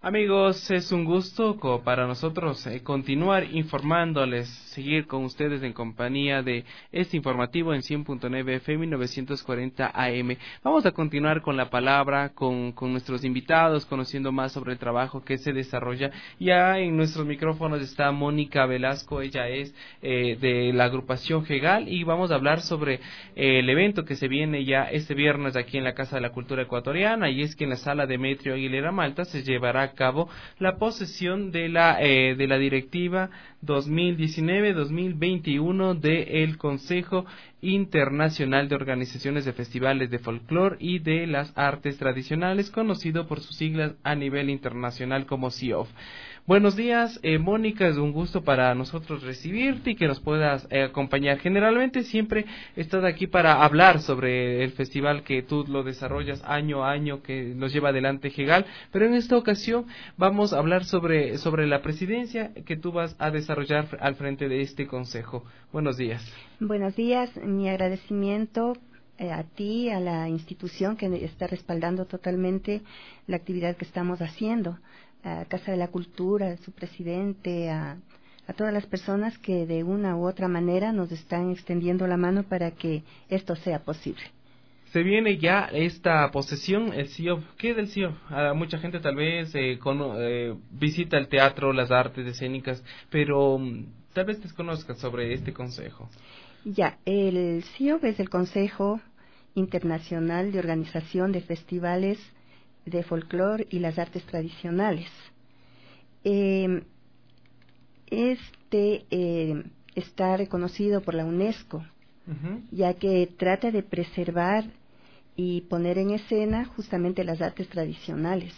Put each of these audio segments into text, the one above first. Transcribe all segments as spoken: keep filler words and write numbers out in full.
Amigos, es un gusto co- para nosotros eh, continuar informándoles, seguir con ustedes en compañía de este informativo en cien punto nueve F M novecientos cuarenta A M. Vamos a continuar con la palabra, con, con nuestros invitados, conociendo más sobre el trabajo que se desarrolla. Ya en nuestros micrófonos está Mónica Velasco, ella es eh, de la agrupación GEGAL, y vamos a hablar sobre eh, el evento que se viene ya este viernes aquí en la Casa de la Cultura Ecuatoriana, y es que en la sala Demetrio Aguilera Malta se llevará a cabo la posesión de la eh, de la directiva dos mil diecinueve dos mil veintiuno del Consejo Internacional de Organizaciones de Festivales de Folclore y de las Artes Tradicionales, conocido por sus siglas a nivel internacional como C I O F. Buenos días, eh, Mónica, es un gusto para nosotros recibirte y que nos puedas eh, acompañar. Generalmente siempre estás aquí para hablar sobre el festival que tú lo desarrollas año a año, que nos lleva adelante GEGAL, pero en esta ocasión vamos a hablar sobre, sobre la presidencia que tú vas a desarrollar al frente de este consejo. Buenos días. Buenos días, mi agradecimiento eh, a ti, a la institución que está respaldando totalmente la actividad que estamos haciendo, a Casa de la Cultura, a su presidente, a, a todas las personas que de una u otra manera nos están extendiendo la mano para que esto sea posible. Se viene ya esta posesión, el C I O F. ¿Qué es el C I O F? A mucha gente tal vez eh, con, eh, visita el teatro, las artes escénicas, pero um, tal vez desconozcas sobre este consejo. Ya, el C I O F es el Consejo Internacional de Organización de Festivales de Folclore y las Artes Tradicionales. Eh, este eh, está reconocido por la UNESCO, uh-huh. ya que trata de preservar y poner en escena justamente las artes tradicionales.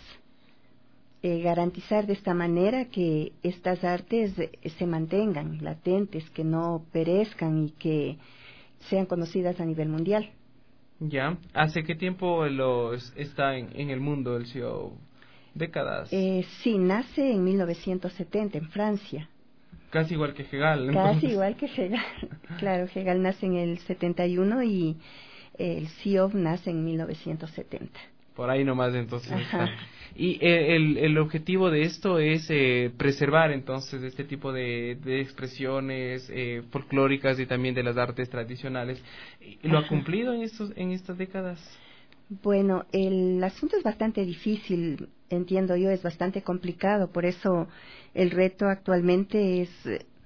Eh, garantizar de esta manera que estas artes eh, se mantengan latentes, que no perezcan y que sean conocidas a nivel mundial. Ya, ¿hace qué tiempo lo está en, en el mundo el C I O F? ¿Décadas? Eh, sí, nace en mil novecientos setenta en Francia. Casi igual que GEGAL, entonces. Casi igual que GEGAL. Claro, GEGAL nace en el setenta y uno y el C I O F nace en mil novecientos setenta. Por ahí nomás entonces está. Y eh, el, el objetivo de esto es eh, preservar entonces este tipo de, de expresiones eh, folclóricas y también de las artes tradicionales. ¿Lo Ajá. ha cumplido en estos en estas décadas? Bueno, el asunto es bastante difícil, entiendo yo, es bastante complicado, por eso el reto actualmente es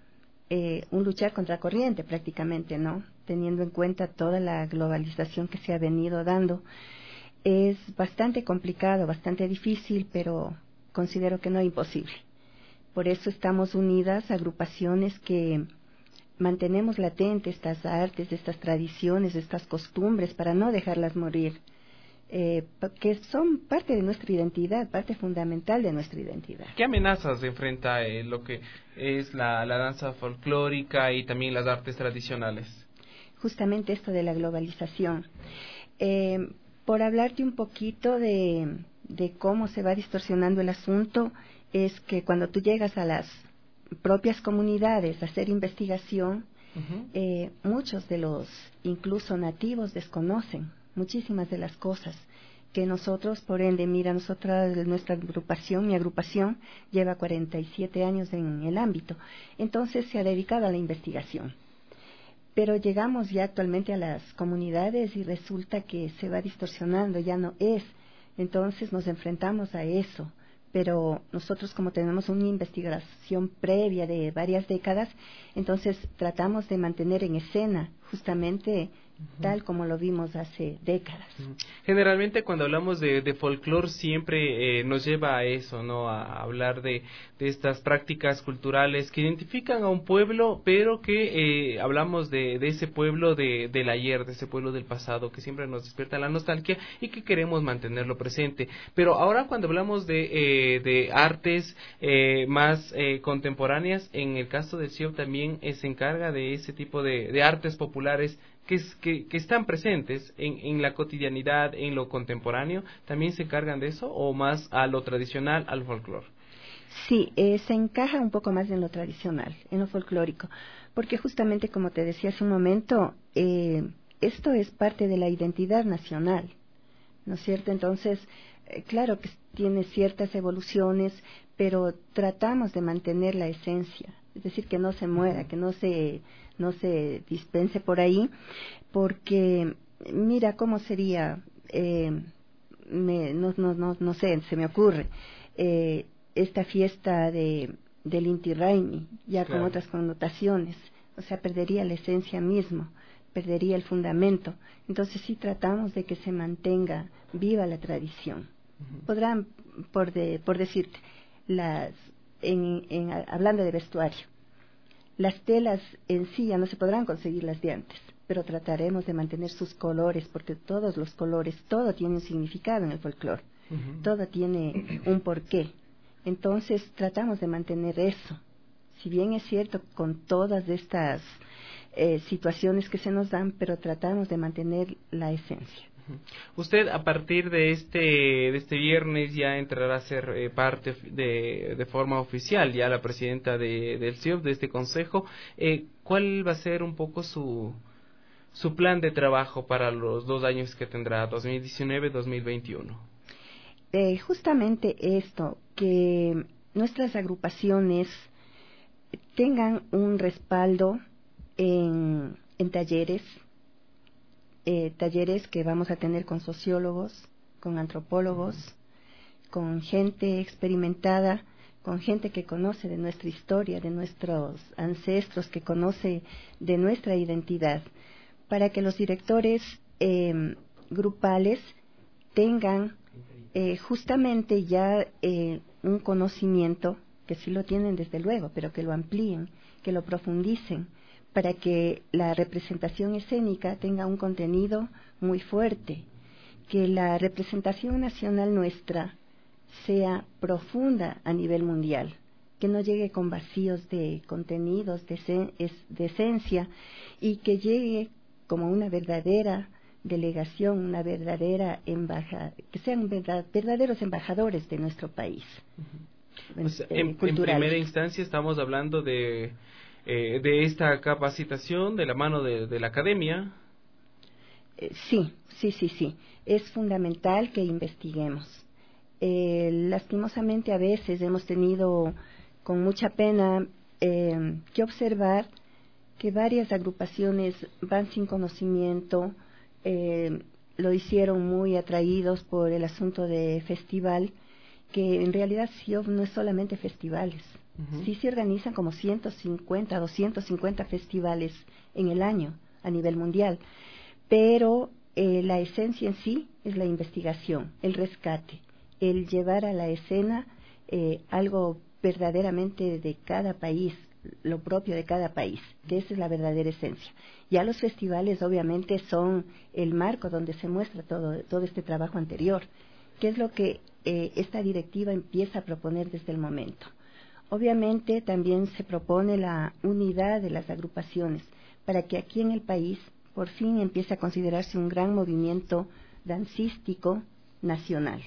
eh, un luchar contra corriente prácticamente, ¿no? Teniendo en cuenta toda la globalización que se ha venido dando. Es bastante complicado, bastante difícil, pero considero que no imposible. Por eso estamos unidas, agrupaciones que mantenemos latentes estas artes, estas tradiciones, estas costumbres para no dejarlas morir, eh, que son parte de nuestra identidad, parte fundamental de nuestra identidad. ¿Qué amenazas enfrenta eh, lo que es la, la danza folclórica y también las artes tradicionales? Justamente esto de la globalización. Eh, Por hablarte un poquito de, de cómo se va distorsionando el asunto, es que cuando tú llegas a las propias comunidades a hacer investigación, uh-huh. eh, muchos de los incluso nativos desconocen muchísimas de las cosas que nosotros, por ende, mira, nosotras, nuestra agrupación, mi agrupación, lleva cuarenta y siete años en el ámbito, entonces se ha dedicado a la investigación. Pero llegamos ya actualmente a las comunidades y resulta que se va distorsionando, ya no es. Entonces nos enfrentamos a eso. Pero nosotros, como tenemos una investigación previa de varias décadas, entonces tratamos de mantener en escena justamente uh-huh. tal como lo vimos hace décadas. Uh-huh. Generalmente cuando hablamos de, de folclore siempre eh, nos lleva a eso, ¿no? A hablar de, de estas prácticas culturales que identifican a un pueblo, pero que eh, hablamos de, de ese pueblo de, del ayer, de ese pueblo del pasado, que siempre nos despierta la nostalgia y que queremos mantenerlo presente. Pero ahora cuando hablamos de... Eh, de artes eh, más eh, contemporáneas, en el caso del C I O F también eh, se encarga de ese tipo de, de artes populares que, es, que, que están presentes en, en la cotidianidad, en lo contemporáneo. ¿También se encargan de eso o más a lo tradicional, al folclore? Sí, eh, se encaja un poco más en lo tradicional, en lo folclórico, porque justamente como te decía hace un momento, eh, esto es parte de la identidad nacional, ¿no es cierto? Entonces, eh, claro que tiene ciertas evoluciones, pero tratamos de mantener la esencia, es decir, que no se muera, que no se, no se dispense por ahí, porque mira cómo sería, eh, me, no, no, no, no sé, se me ocurre, eh, esta fiesta de, del Inti Raymi, ya claro, con otras connotaciones, o sea, perdería la esencia misma, perdería el fundamento. Entonces sí tratamos de que se mantenga viva la tradición. Uh-huh. Podrán, por, de, por decirte, las, en, en, hablando de vestuario, las telas en sí ya no se podrán conseguir las de antes, pero trataremos de mantener sus colores, porque todos los colores, todo tiene un significado en el folclore, uh-huh, todo tiene un porqué. Entonces tratamos de mantener eso. Si bien es cierto con todas estas eh, situaciones que se nos dan, pero tratamos de mantener la esencia. Usted a partir de este de este viernes ya entrará a ser eh, parte de, de forma oficial, ya la presidenta de, del C I O P, de este consejo. Eh, ¿Cuál va a ser un poco su su plan de trabajo para los dos años que tendrá, dos mil diecinueve dos mil veintiuno? Eh, justamente esto, que nuestras agrupaciones tengan un respaldo en, en talleres, eh, talleres que vamos a tener con sociólogos, con antropólogos, uh-huh, con gente experimentada, con gente que conoce de nuestra historia, de nuestros ancestros, que conoce de nuestra identidad, para que los directores eh, grupales tengan eh, justamente ya eh, un conocimiento, que sí lo tienen desde luego, pero que lo amplíen, que lo profundicen, para que la representación escénica tenga un contenido muy fuerte, que la representación nacional nuestra sea profunda a nivel mundial, que no llegue con vacíos de contenidos, de, sen- de esencia, y que llegue como una verdadera delegación, una verdadera embajada, que sean verdad, verdaderos embajadores de nuestro país. Uh-huh. O sea, en, en primera instancia estamos hablando de eh, de esta capacitación de la mano de, de la academia. Eh, sí, sí, sí, sí. Es fundamental que investiguemos. Eh, lastimosamente a veces hemos tenido con mucha pena eh, que observar que varias agrupaciones van sin conocimiento, eh, lo hicieron muy atraídos por el asunto de festival, que en realidad C I O P no es solamente festivales. Uh-huh. Sí se organizan como ciento cincuenta, doscientos cincuenta festivales en el año a nivel mundial, pero eh, la esencia en sí es la investigación, el rescate, el llevar a la escena eh, algo verdaderamente de cada país, lo propio de cada país, que esa es la verdadera esencia. Ya los festivales obviamente son el marco donde se muestra todo, todo este trabajo anterior, que es lo que eh, esta directiva empieza a proponer desde el momento. Obviamente también se propone la unidad de las agrupaciones para que aquí en el país por fin empiece a considerarse un gran movimiento dancístico nacional,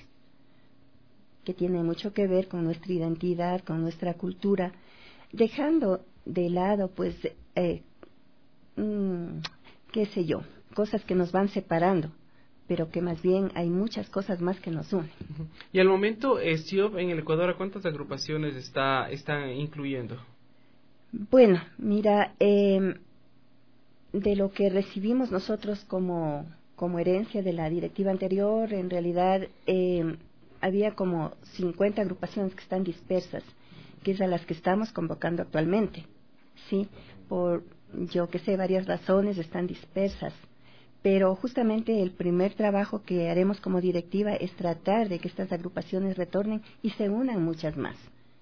que tiene mucho que ver con nuestra identidad, con nuestra cultura, dejando de lado, pues, eh, mmm, qué sé yo, cosas que nos van separando, pero que más bien hay muchas cosas más que nos unen. Y al momento, eh, C I O P en el Ecuador, ¿a cuántas agrupaciones está están incluyendo? Bueno, mira, eh, de lo que recibimos nosotros como, como herencia de la directiva anterior, en realidad eh, había como cincuenta agrupaciones que están dispersas, que es a las que estamos convocando actualmente, ¿sí? Por, yo que sé, varias razones están dispersas, pero justamente el primer trabajo que haremos como directiva es tratar de que estas agrupaciones retornen y se unan muchas más.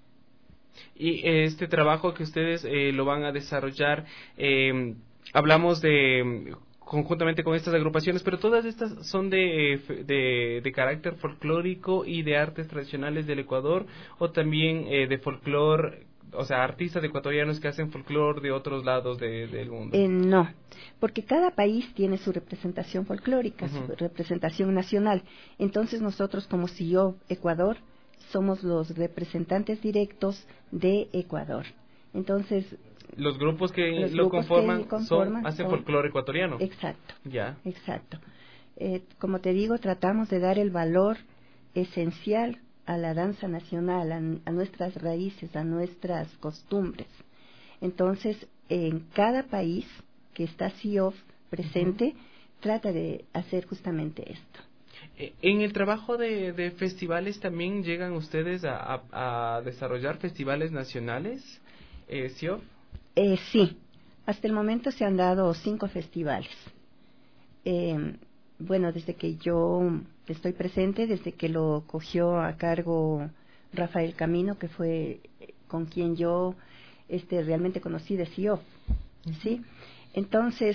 Y este trabajo que ustedes eh, lo van a desarrollar, eh, hablamos de conjuntamente con estas agrupaciones, pero todas estas son de, de, de carácter folclórico y de artes tradicionales del Ecuador, o también eh, de folclore, o sea, artistas ecuatorianos que hacen folclore de otros lados de, del mundo. Eh, no, porque cada país tiene su representación folclórica, uh-huh, su representación nacional. Entonces nosotros como C I O P Ecuador somos los representantes directos de Ecuador. Entonces los grupos que los lo grupos conforman, que conforman son, hacen son, folclore ecuatoriano. Exacto. Ya. Exacto. Eh, como te digo, tratamos de dar el valor esencial a la danza nacional, a, a nuestras raíces, a nuestras costumbres. Entonces, en cada país que está C I O F presente, uh-huh. trata de hacer justamente esto. En el trabajo de, de festivales también llegan ustedes a, a, a desarrollar festivales nacionales, eh, C I O F. Eh, sí, hasta el momento se han dado cinco festivales. Eh, bueno, desde que yo estoy presente, desde que lo cogió a cargo Rafael Camino, que fue con quien yo este, realmente conocí de C I O F, ¿sí? Entonces,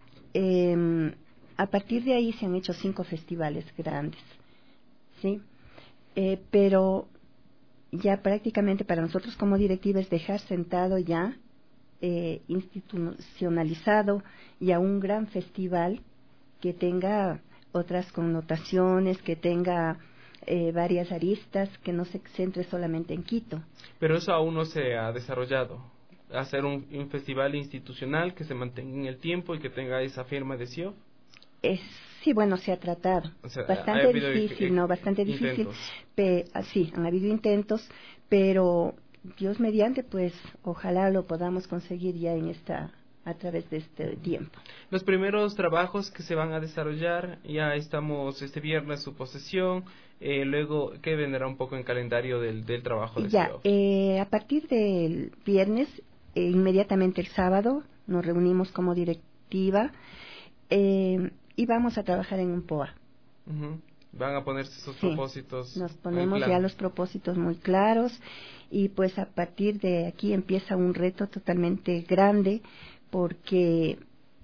eh, a partir de ahí se han hecho cinco festivales grandes, ¿sí? Eh, pero ya prácticamente para nosotros como directiva es dejar sentado ya, eh, institucionalizado ya un gran festival que tenga otras connotaciones, que tenga eh, varias aristas, que no se centre solamente en Quito. Pero eso aún no se ha desarrollado. Hacer un, un festival institucional que se mantenga en el tiempo y que tenga esa firma de C I O F. Es, sí, bueno, se ha tratado. O sea, bastante difícil, ¿no? Bastante difícil. Pe, sí, han habido intentos, pero Dios mediante, pues, ojalá lo podamos conseguir ya en esta, a través de este tiempo. Los primeros trabajos que se van a desarrollar, ya estamos este viernes su posesión, eh, luego, ¿qué vendrá un poco en calendario del, del trabajo de ya, C I O F? Eh, a partir del viernes, eh, inmediatamente el sábado, nos reunimos como directiva, eh, y vamos a trabajar en un P O A. Uh-huh. Van a ponerse sus sí, propósitos. Nos ponemos ya los propósitos muy claros y pues a partir de aquí empieza un reto totalmente grande porque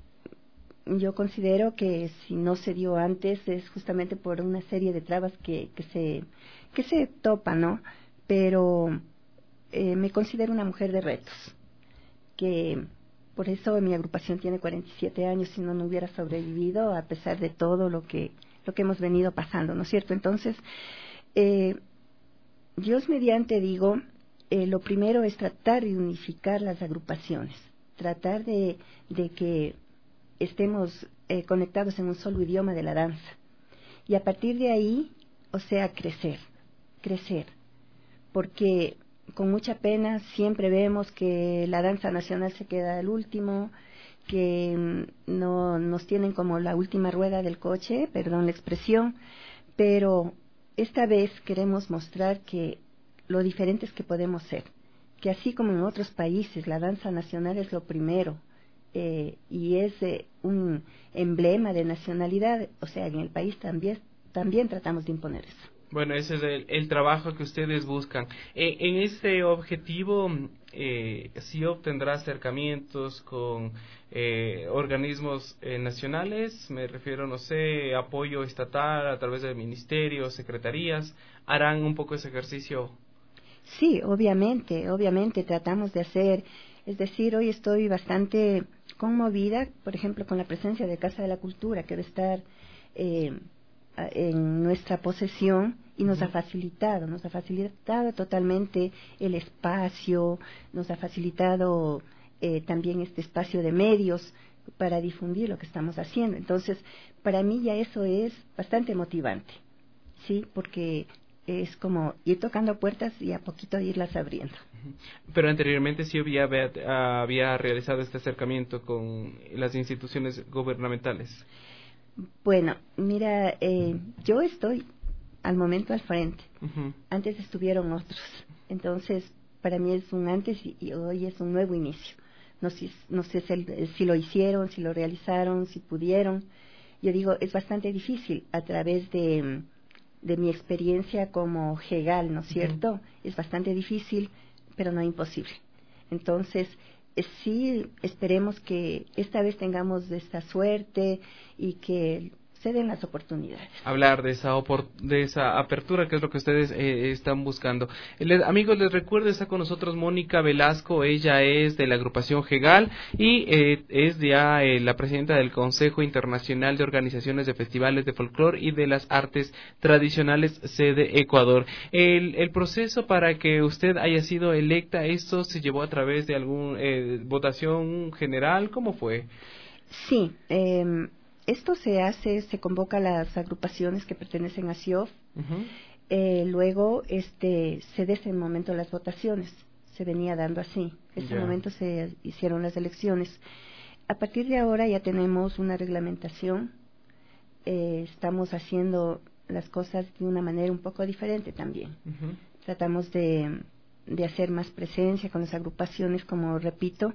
yo considero que si no se dio antes es justamente por una serie de trabas que, que se que se topan, ¿no? Pero eh, me considero una mujer de retos, que por eso mi agrupación tiene cuarenta y siete años, si no, no hubiera sobrevivido a pesar de todo lo que, lo que hemos venido pasando, ¿no es cierto? Entonces, eh, Dios mediante, digo, eh, lo primero es tratar de unificar las agrupaciones, tratar de, de que estemos eh, conectados en un solo idioma de la danza. Y a partir de ahí, o sea, crecer, crecer, porque con mucha pena siempre vemos que la danza nacional se queda al último, que no nos tienen como la última rueda del coche, perdón la expresión, pero esta vez queremos mostrar que lo diferentes que podemos ser, que así como en otros países la danza nacional es lo primero eh, y es eh, un emblema de nacionalidad, o sea, en el país también, también tratamos de imponer eso. Bueno, ese es el, el trabajo que ustedes buscan. Eh, en este objetivo, eh, ¿sí obtendrá acercamientos con eh, organismos eh, nacionales? Me refiero, no sé, apoyo estatal a través del ministerio, secretarías. ¿Harán un poco ese ejercicio? Sí, obviamente, obviamente tratamos de hacer, es decir, hoy estoy bastante conmovida, por ejemplo, con la presencia de Casa de la Cultura, que debe estar eh, en nuestra posesión y nos uh-huh. ha facilitado, nos ha facilitado totalmente el espacio, nos ha facilitado eh, también este espacio de medios para difundir lo que estamos haciendo. Entonces, para mí ya eso es bastante motivante, ¿sí? Porque es como ir tocando puertas y a poquito irlas abriendo. Pero anteriormente sí había, había realizado este acercamiento con las instituciones gubernamentales. Bueno, mira, eh, yo estoy al momento al frente. Uh-huh. Antes estuvieron otros. Entonces, para mí es un antes y, y hoy es un nuevo inicio. No sé, no sé si, si lo hicieron, si lo realizaron, si pudieron. Yo digo, es bastante difícil a través de, de mi experiencia como Hegal, ¿no es cierto? Uh-huh. Es bastante difícil, pero no imposible. Entonces, sí esperemos que esta vez tengamos esta suerte y que se den las oportunidades. Hablar de esa opor- de esa apertura que es lo que ustedes eh, están buscando. Les, amigos, les recuerdo, está con nosotros Mónica Velasco, ella es de la agrupación Hegal y eh, es ya eh, la presidenta del Consejo Internacional de Organizaciones de Festivales de Folclore y de las Artes Tradicionales, sede Ecuador. El, el proceso para que usted haya sido electa, ¿esto se llevó a través de alguna eh, votación general? ¿Cómo fue? Sí, eh, esto se hace, se convoca a las agrupaciones que pertenecen a C I O F. Uh-huh. Eh, luego este, se de ese momento las votaciones, se venía dando así. En ese yeah. momento se hicieron las elecciones. A partir de ahora ya tenemos una reglamentación, eh, estamos haciendo las cosas de una manera un poco diferente también. Uh-huh. Tratamos de, de hacer más presencia con las agrupaciones, como repito,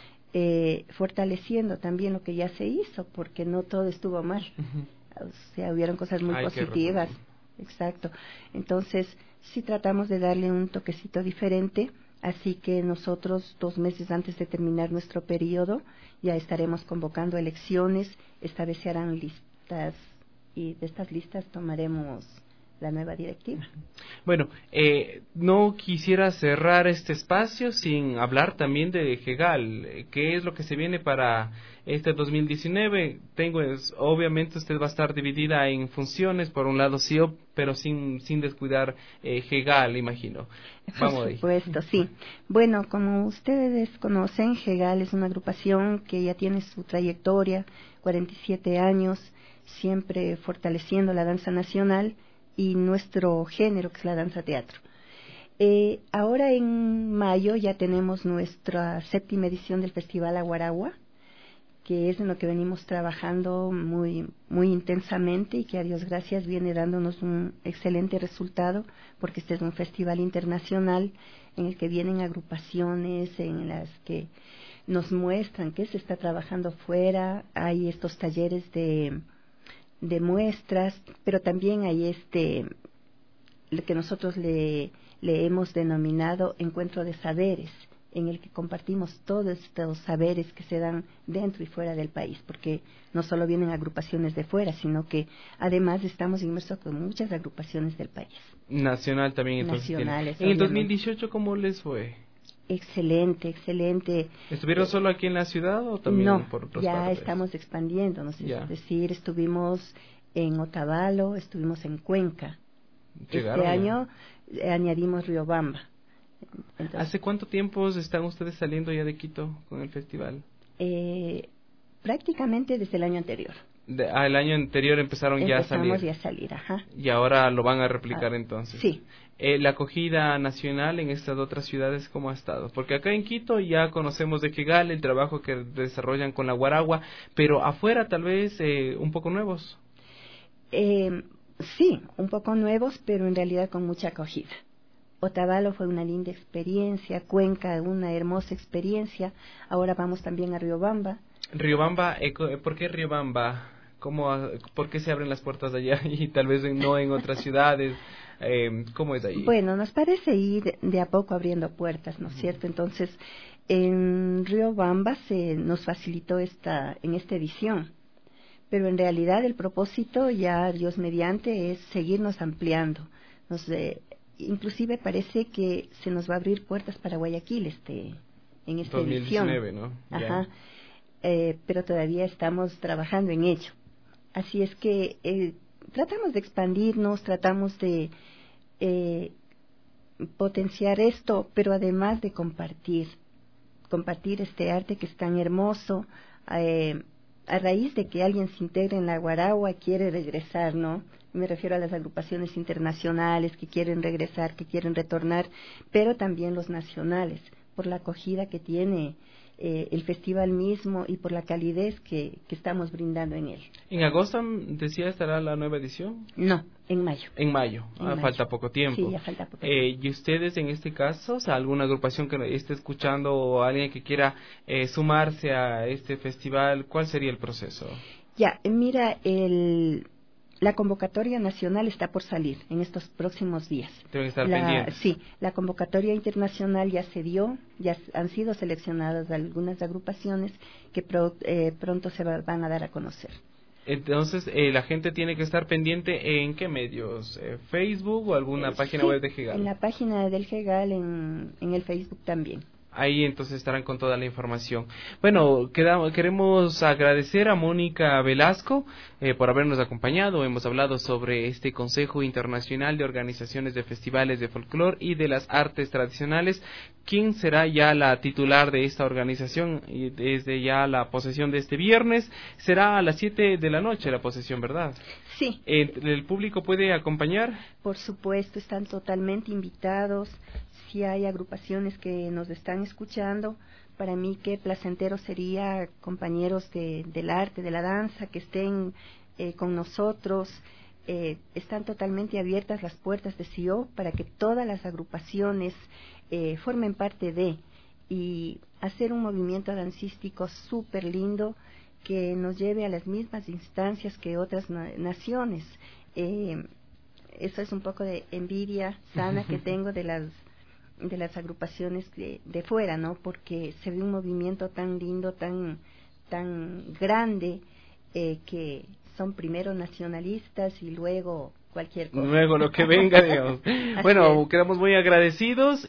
eh, fortaleciendo también lo que ya se hizo, porque no todo estuvo mal. Uh-huh. O sea, hubieron cosas muy Ay, positivas. Exacto. Entonces, sí tratamos de darle un toquecito diferente, así que nosotros, dos meses antes de terminar nuestro periodo, ya estaremos convocando elecciones, esta vez se harán listas, y de estas listas tomaremos la nueva directiva. Bueno, eh, no quisiera cerrar este espacio sin hablar también de GEGAL. ¿Qué es lo que se viene para este dos mil diecinueve? Tengo, es, obviamente usted va a estar dividida en funciones, por un lado C I O P, pero sin sin descuidar eh, GEGAL, imagino. Vamos por supuesto, ahí. Sí. Bueno, como ustedes conocen, GEGAL es una agrupación que ya tiene su trayectoria, cuarenta y siete años, siempre fortaleciendo la danza nacional y nuestro género, que es la danza teatro. Eh, ahora en mayo ya tenemos nuestra séptima edición del Festival Aguaragua, que es en lo que venimos trabajando muy, muy intensamente y que a Dios gracias viene dándonos un excelente resultado, porque este es un festival internacional en el que vienen agrupaciones, en las que nos muestran que se está trabajando fuera, hay estos talleres de de muestras, pero también hay este, lo que nosotros le, le hemos denominado encuentro de saberes, en el que compartimos todos estos saberes que se dan dentro y fuera del país, porque no solo vienen agrupaciones de fuera, sino que además estamos inmersos con muchas agrupaciones del país. Nacional también, entonces. Nacionales. En el dos mil dieciocho, ¿cómo les fue? Excelente, excelente. ¿Estuvieron solo aquí en la ciudad o también no, por otras ya partes? Estamos expandiéndonos, ya. Es decir, estuvimos en Otavalo, estuvimos en Cuenca. Llegaron, este año eh, añadimos Riobamba. Entonces, ¿hace cuánto tiempo están ustedes saliendo ya de Quito con el festival? Eh, prácticamente desde el año anterior. De, ah, el año anterior empezaron Empezamos ya a salir. ya a salir, ajá. Y ahora lo van a replicar ah, entonces. Sí. Eh, la acogida nacional en estas otras ciudades, ¿cómo ha estado? Porque acá en Quito ya conocemos de GEGAL, el trabajo que desarrollan con la Guaragua, pero afuera tal vez eh, un poco nuevos. Eh, sí, un poco nuevos, pero en realidad con mucha acogida. Otavalo fue una linda experiencia, Cuenca una hermosa experiencia, ahora vamos también a Riobamba. Riobamba, eh, ¿por qué Riobamba? ¿Cómo, ¿Por qué se abren las puertas allá y tal vez no en otras ciudades? Eh, ¿Cómo es ahí? Bueno, nos parece ir de a poco abriendo puertas, ¿no es cierto? Entonces, en Riobamba se nos facilitó esta, en esta edición, pero en realidad el propósito, ya Dios mediante, es seguirnos ampliando. Nos, eh, inclusive parece que se nos va a abrir puertas para Guayaquil este, en esta dos mil diecinueve, edición. ¿no? Ajá. Eh, pero todavía estamos trabajando en ello. Así es que eh, tratamos de expandirnos, tratamos de eh, potenciar esto, pero además de compartir, compartir este arte que es tan hermoso, eh, a raíz de que alguien se integre en la Guaragua, quiere regresar, ¿no? Me refiero a las agrupaciones internacionales que quieren regresar, que quieren retornar, pero también los nacionales, por la acogida que tiene eh, el festival mismo y por la calidez que, que estamos brindando en él. ¿En agosto, decía, estará la nueva edición? No, en mayo. En mayo, en ah, mayo. Falta poco tiempo. Sí, ya falta poco eh, tiempo. ¿Y ustedes en este caso, o sea, alguna agrupación que esté escuchando o alguien que quiera eh, sumarse a este festival, cuál sería el proceso? Ya, mira, el... La convocatoria nacional está por salir en estos próximos días. Deben estar la, pendientes. Sí, la convocatoria internacional ya se dio, ya han sido seleccionadas algunas agrupaciones que pro, eh, pronto se va, van a dar a conocer. Entonces, eh, la gente tiene que estar pendiente en qué medios, eh, Facebook o alguna eh, página sí, web de GEGAL. En la página del GEGAL, en, en el Facebook también. Ahí entonces estarán con toda la información. Bueno, quedamos, queremos agradecer a Mónica Velasco eh, por habernos acompañado. Hemos hablado sobre este Consejo Internacional de Organizaciones de Festivales de Folclore y de las Artes Tradicionales. ¿Quién será ya la titular de esta organización? Y desde ya la posesión de este viernes será a las siete de la noche la posesión, ¿verdad? Sí. Eh, ¿El público puede acompañar? Por supuesto, están totalmente invitados. Si hay agrupaciones que nos están escuchando, para mí qué placentero sería compañeros de, del arte, de la danza, que estén eh, con nosotros. Eh, están totalmente abiertas las puertas de C I O para que todas las agrupaciones eh, formen parte de, y hacer un movimiento dancístico súper lindo que nos lleve a las mismas instancias que otras na naciones. Eh, eso es un poco de envidia sana que tengo de las de las agrupaciones de, de fuera, ¿no? Porque se ve un movimiento tan lindo, tan tan grande, eh, que son primero nacionalistas y luego cualquier cosa. Luego lo que venga, digamos. Bueno, es. quedamos muy agradecidos